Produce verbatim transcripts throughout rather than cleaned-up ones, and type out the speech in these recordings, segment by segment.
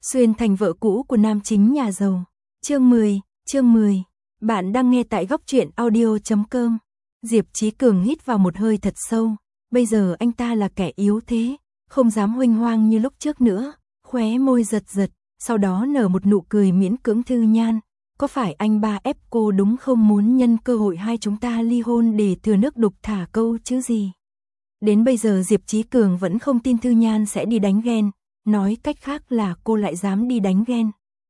Xuyên thành vợ cũ của nam chính nhà giàu. Chương mười, chương mười. Bạn đang nghe tại góc truyện audio chấm com. Diệp Chí Cường hít vào một hơi thật sâu. Bây giờ anh ta là kẻ yếu thế, không dám huênh hoang như lúc trước nữa. Khóe môi giật giật, sau đó nở một nụ cười miễn cưỡng. Thư Nhan, có phải anh ba ép cô đúng không, muốn nhân cơ hội hai chúng ta ly hôn để thừa nước đục thả câu chứ gì? Đến bây giờ Diệp Chí Cường vẫn không tin Thư Nhan sẽ đi đánh ghen, nói cách khác là cô lại dám đi đánh ghen.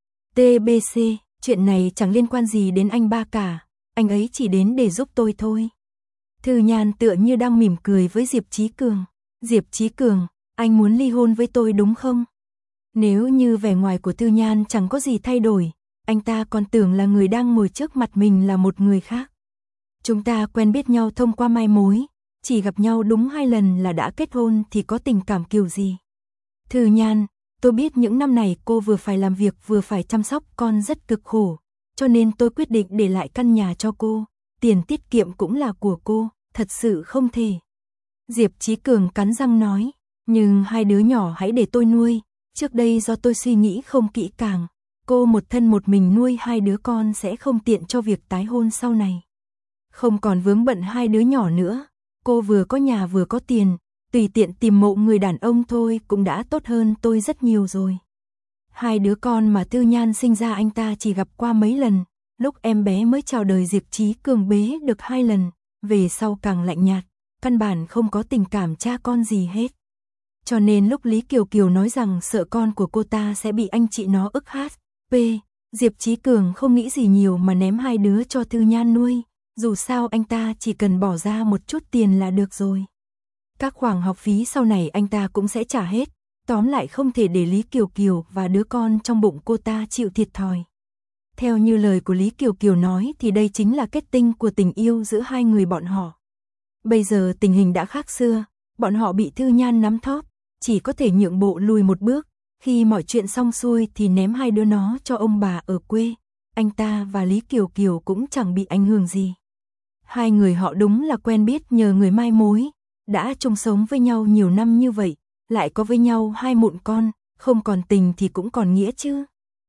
tê bê xê, chuyện này chẳng liên quan gì đến anh ba cả, anh ấy chỉ đến để giúp tôi thôi. Thư Nhan tựa như đang mỉm cười với Diệp Chí Cường. Diệp Chí Cường, anh muốn ly hôn với tôi đúng không? Nếu như vẻ ngoài của Thư Nhan chẳng có gì thay đổi, anh ta còn tưởng là người đang ngồi trước mặt mình là một người khác. Chúng ta quen biết nhau thông qua mai mối, chỉ gặp nhau đúng hai lần là đã kết hôn thì có tình cảm kiểu gì? Thư Nhan, tôi biết những năm này cô vừa phải làm việc vừa phải chăm sóc con rất cực khổ, cho nên tôi quyết định để lại căn nhà cho cô, tiền tiết kiệm cũng là của cô, thật sự không thể. Diệp Chí Cường cắn răng nói, nhưng hai đứa nhỏ hãy để tôi nuôi, trước đây do tôi suy nghĩ không kỹ càng, cô một thân một mình nuôi hai đứa con sẽ không tiện cho việc tái hôn sau này. Không còn vướng bận hai đứa nhỏ nữa, cô vừa có nhà vừa có tiền, tùy tiện tìm mộ người đàn ông thôi cũng đã tốt hơn tôi rất nhiều rồi. Hai đứa con mà Thư Nhan sinh ra anh ta chỉ gặp qua mấy lần, lúc em bé mới chào đời Diệp Chí Cường bế được hai lần, về sau càng lạnh nhạt, căn bản không có tình cảm cha con gì hết. Cho nên lúc Lý Kiều Kiều nói rằng sợ con của cô ta sẽ bị anh chị nó ức hát pê, Diệp Chí Cường không nghĩ gì nhiều mà ném hai đứa cho Thư Nhan nuôi, dù sao anh ta chỉ cần bỏ ra một chút tiền là được rồi. Các khoản học phí sau này anh ta cũng sẽ trả hết, tóm lại không thể để Lý Kiều Kiều và đứa con trong bụng cô ta chịu thiệt thòi. Theo như lời của Lý Kiều Kiều nói thì đây chính là kết tinh của tình yêu giữa hai người bọn họ. Bây giờ tình hình đã khác xưa, bọn họ bị Thư Nhan nắm thóp, chỉ có thể nhượng bộ lùi một bước, khi mọi chuyện xong xuôi thì ném hai đứa nó cho ông bà ở quê, anh ta và Lý Kiều Kiều cũng chẳng bị ảnh hưởng gì. Hai người họ đúng là quen biết nhờ người mai mối, đã chung sống với nhau nhiều năm như vậy, lại có với nhau hai mụn con, không còn tình thì cũng còn nghĩa chứ.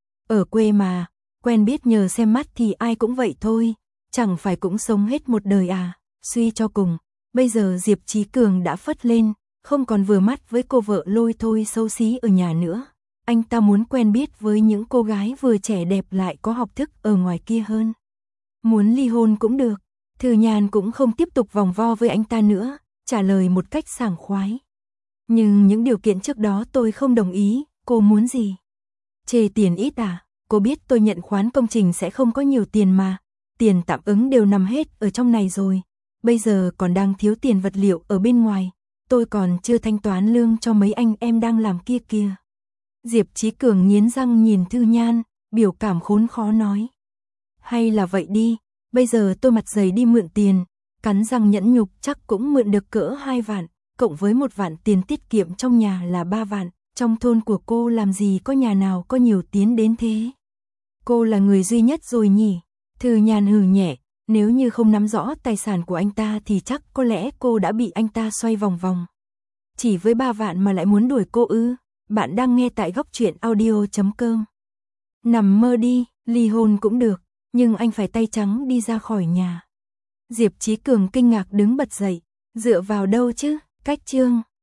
Ở quê mà, quen biết nhờ xem mắt thì ai cũng vậy thôi, chẳng phải cũng sống hết một đời à, suy cho cùng. Bây giờ Diệp Chí Cường đã phất lên, không còn vừa mắt với cô vợ lôi thôi xấu xí ở nhà nữa. Anh ta muốn quen biết với những cô gái vừa trẻ đẹp lại có học thức ở ngoài kia hơn. Muốn ly hôn cũng được, Thư Nhan cũng không tiếp tục vòng vo với anh ta nữa, trả lời một cách sảng khoái. Nhưng những điều kiện trước đó tôi không đồng ý, cô muốn gì? Chê tiền ít à? Cô biết tôi nhận khoán công trình sẽ không có nhiều tiền mà, tiền tạm ứng đều nằm hết ở trong này rồi. Bây giờ còn đang thiếu tiền vật liệu ở bên ngoài, tôi còn chưa thanh toán lương cho mấy anh em đang làm kia kìa. Diệp Chí Cường nghiến răng nhìn Thư Nhan, biểu cảm khốn khó nói. Hay là vậy đi, bây giờ tôi mặt dày đi mượn tiền, cắn răng nhẫn nhục chắc cũng mượn được cỡ hai vạn, cộng với một vạn tiền tiết kiệm trong nhà là ba vạn, trong thôn của cô làm gì có nhà nào có nhiều tiền đến thế. Cô là người duy nhất rồi nhỉ? Thư Nhan hừ nhẹ, nếu như không nắm rõ tài sản của anh ta thì chắc có lẽ cô đã bị anh ta xoay vòng vòng. Chỉ với ba vạn mà lại muốn đuổi cô ư? Bạn đang nghe tại góc truyện audio chấm com. Nằm mơ đi, ly hôn cũng được, nhưng anh phải tay trắng đi ra khỏi nhà. Diệp Chí Cường kinh ngạc đứng bật dậy, dựa vào đâu chứ? Cách chương